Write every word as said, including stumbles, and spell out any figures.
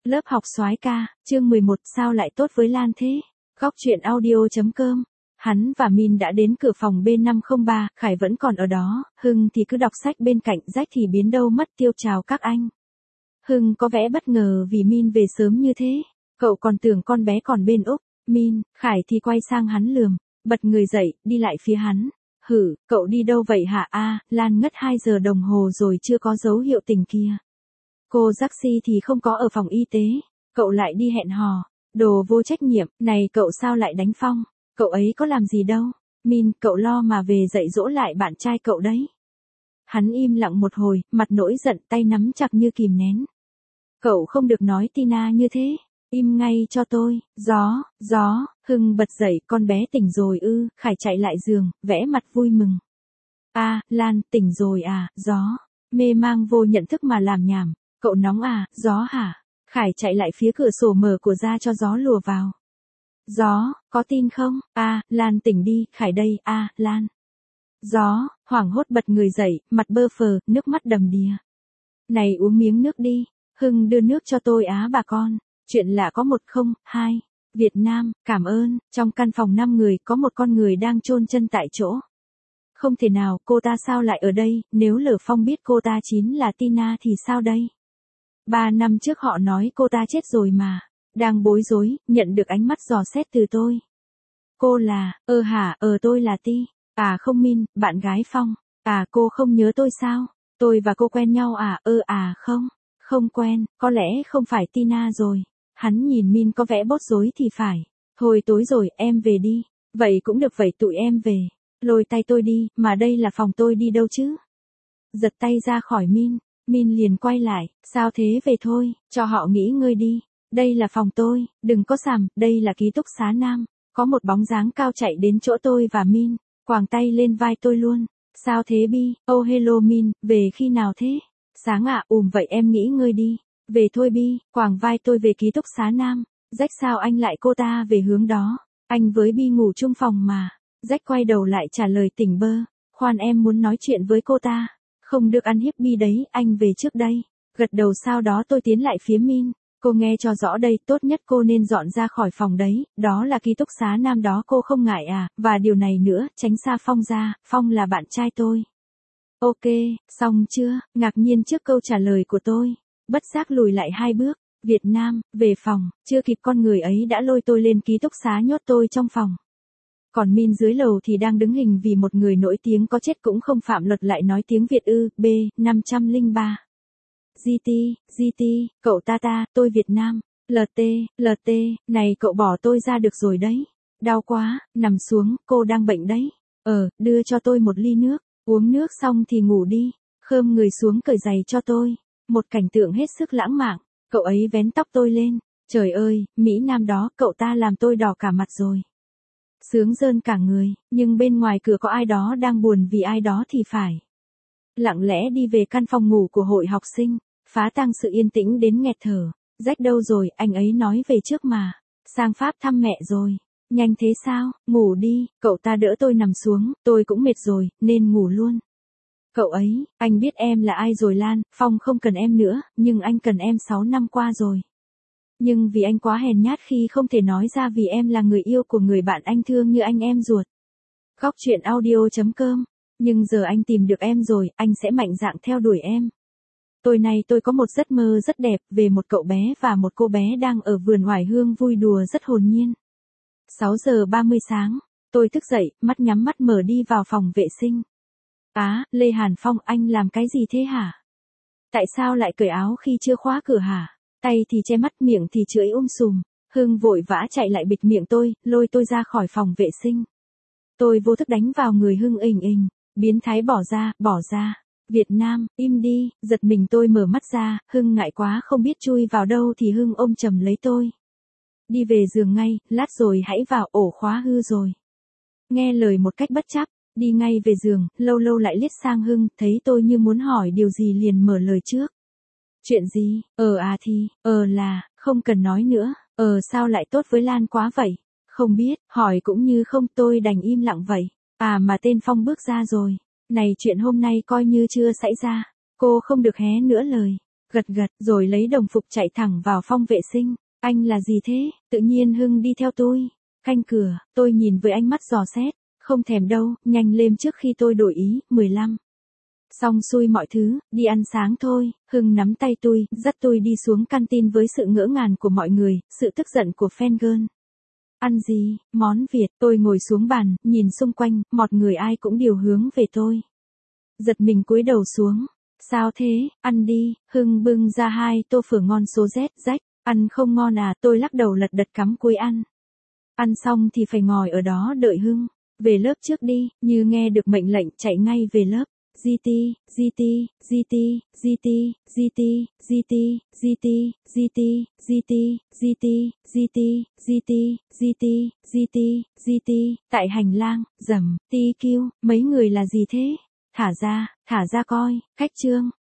Lớp học soái ca, chương mười một sao lại tốt với Lan thế? Góc truyện audio.com. Hắn và Min đã đến cửa phòng B năm không ba, Khải vẫn còn ở đó, Hưng thì cứ đọc sách bên cạnh, Rách thì biến đâu mất tiêu chào các anh. Hưng có vẻ bất ngờ vì Min về sớm như thế, cậu còn tưởng con bé còn bên Úc. Min, Khải thì quay sang hắn lườm, bật người dậy, đi lại phía hắn. Hử, cậu đi đâu vậy hả? A, Lan ngất hai giờ đồng hồ rồi chưa có dấu hiệu tỉnh kia. Cô Jaxi thì không có ở phòng y tế, cậu lại đi hẹn hò, đồ vô trách nhiệm, này cậu sao lại đánh Phong, cậu ấy có làm gì đâu. Min, cậu lo mà về dạy dỗ lại bạn trai cậu đấy. Hắn im lặng một hồi, mặt nổi giận, tay nắm chặt như kìm nén. Cậu không được nói Tina như thế, im ngay cho tôi. Gió, gió, Hưng bật dậy, con bé tỉnh rồi ư? Khải chạy lại giường, vẽ mặt vui mừng. A, Lan, tỉnh rồi à? Gió, mê mang vô nhận thức mà làm nhảm. Cậu nóng à? Gió hả? Khải chạy lại phía cửa sổ mở của ra cho gió lùa vào. Gió, có tin không? A, Lan tỉnh đi, Khải đây. A, Lan. Gió, hoảng hốt bật người dậy, mặt bơ phờ, nước mắt đầm đìa. Này uống miếng nước đi, Hưng đưa nước cho tôi á bà con. Chuyện lạ có một không, hai. Việt Nam, cảm ơn. Trong căn phòng năm người có một con người đang chôn chân tại chỗ. Không thể nào, cô ta sao lại ở đây? Nếu Lở Phong biết cô ta chính là Tina thì sao đây? Ba năm trước họ nói cô ta chết rồi mà. Đang bối rối, nhận được ánh mắt dò xét từ tôi. Cô là, ờ hả, ờ tôi là Ti. À không Min, bạn gái Phong. À cô không nhớ tôi sao? Tôi và cô quen nhau à? Ơ à không, không quen, có lẽ không phải Tina rồi. Hắn nhìn Min có vẻ bối rối thì phải. Thôi tối rồi, em về đi. Vậy cũng được, vậy tụi em về. Lôi tay tôi đi, mà đây là phòng tôi, đi đâu chứ? Giật tay ra khỏi Min. Min liền quay lại, sao thế, về thôi, cho họ nghỉ ngơi đi. Đây là phòng tôi, đừng có xàm, đây là ký túc xá nam. Có một bóng dáng cao chạy đến chỗ tôi và Min, quàng tay lên vai tôi luôn. Sao thế Bi? Oh hello Min, về khi nào thế? Sáng ạ, à, ùm vậy em nghỉ ngơi đi. Về thôi Bi, quàng vai tôi về ký túc xá nam. Rách sao anh lại cô ta về hướng đó? Anh với Bi ngủ chung phòng mà. Rách quay đầu lại trả lời tỉnh bơ. Khoan, em muốn nói chuyện với cô ta. Không được ăn hiếp Bi đấy, anh về trước đây. Gật đầu, sau đó tôi tiến lại phía Min. Cô nghe cho rõ đây, tốt nhất cô nên dọn ra khỏi phòng đấy, đó là ký túc xá nam đó, cô không ngại à? Và điều này nữa, tránh xa Phong ra, Phong là bạn trai tôi. Ok, xong chưa? Ngạc nhiên trước câu trả lời của tôi, bất giác lùi lại hai bước. Việt Nam, về phòng, chưa kịp con người ấy đã lôi tôi lên ký túc xá nhốt tôi trong phòng. Còn Min dưới lầu thì đang đứng hình vì một người nổi tiếng có chết cũng không phạm luật lại nói tiếng Việt ư. B, năm không không ba. giê tê, giê tê, cậu ta ta, tôi Việt Nam. lờ tê, lờ tê, này cậu bỏ tôi ra được rồi đấy. Đau quá, nằm xuống, cô đang bệnh đấy. Ờ, đưa cho tôi một ly nước, uống nước xong thì ngủ đi. Khơm người xuống cởi giày cho tôi. Một cảnh tượng hết sức lãng mạn, cậu ấy vén tóc tôi lên. Trời ơi, Mỹ Nam đó, cậu ta làm tôi đỏ cả mặt rồi. Sướng rơn cả người, nhưng bên ngoài cửa có ai đó đang buồn vì ai đó thì phải. Lặng lẽ đi về căn phòng ngủ của hội học sinh, phá tan sự yên tĩnh đến nghẹt thở. Rách đâu rồi, anh ấy nói về trước mà. Sang Pháp thăm mẹ rồi. Nhanh thế sao, ngủ đi, cậu ta đỡ tôi nằm xuống, tôi cũng mệt rồi, nên ngủ luôn. Cậu ấy, anh biết em là ai rồi Lan, Phong không cần em nữa, nhưng anh cần em sáu năm qua rồi. Nhưng vì anh quá hèn nhát khi không thể nói ra vì em là người yêu của người bạn anh thương như anh em ruột. Góc truyện audio.com. Nhưng giờ anh tìm được em rồi, anh sẽ mạnh dạn theo đuổi em. Tối nay tôi có một giấc mơ rất đẹp về một cậu bé và một cô bé đang ở vườn oải hương vui đùa rất hồn nhiên. sáu giờ ba mươi sáng, tôi thức dậy, mắt nhắm mắt mở đi vào phòng vệ sinh. Á, Lê Hàn Phong, anh làm cái gì thế hả? Tại sao lại cởi áo khi chưa khóa cửa hả? Tay thì che mắt, miệng thì chửi um sùm. Hưng vội vã chạy lại bịt miệng tôi, lôi tôi ra khỏi phòng vệ sinh. Tôi vô thức đánh vào người Hưng ình ình. Biến thái, bỏ ra, bỏ ra. Việt Nam, im đi. Giật mình tôi mở mắt ra, Hưng ngại quá không biết chui vào đâu thì Hưng ôm chầm lấy tôi. Đi về giường ngay, lát rồi hãy vào, ổ khóa hư rồi. Nghe lời một cách bất chấp, đi ngay về giường, lâu lâu lại liếc sang Hưng, thấy tôi như muốn hỏi điều gì liền mở lời trước. Chuyện gì? Ờ à thì, ờ là, không cần nói nữa. Ờ sao lại tốt với Lan quá vậy? Không biết, hỏi cũng như không, tôi đành im lặng vậy. À mà tên Phong bước ra rồi. Này chuyện hôm nay coi như chưa xảy ra. Cô không được hé nữa lời. Gật gật, rồi lấy đồng phục chạy thẳng vào phòng vệ sinh. Anh là gì thế? Tự nhiên Hưng đi theo tôi. Canh cửa, tôi nhìn với ánh mắt dò xét. Không thèm đâu, nhanh lên trước khi tôi đổi ý. mười lăm. Xong xuôi mọi thứ, đi ăn sáng thôi. Hưng nắm tay tôi, dắt tôi đi xuống canteen với sự ngỡ ngàng của mọi người, sự tức giận của fangirl. Ăn gì? Món Việt. Tôi ngồi xuống bàn, nhìn xung quanh, mọi người ai cũng điều hướng về tôi. Giật mình cúi đầu xuống. Sao thế? Ăn đi. Hưng bưng ra hai tô phở ngon số Z, rách. Ăn không ngon à? Tôi lắc đầu lật đật cắm cúi ăn. Ăn xong thì phải ngồi ở đó đợi Hưng. Về lớp trước đi. Như nghe được mệnh lệnh chạy ngay về lớp. giê tê, giê tê, giê tê, giê tê, giê tê, giê tê, giê tê, giê tê, giê tê, giê tê, giê tê, giê tê, giê tê, giê tê, giê tê. Tại hành lang, rầm, ti kiu, mấy người là gì thế? Thả ra, thả ra coi, khách trương.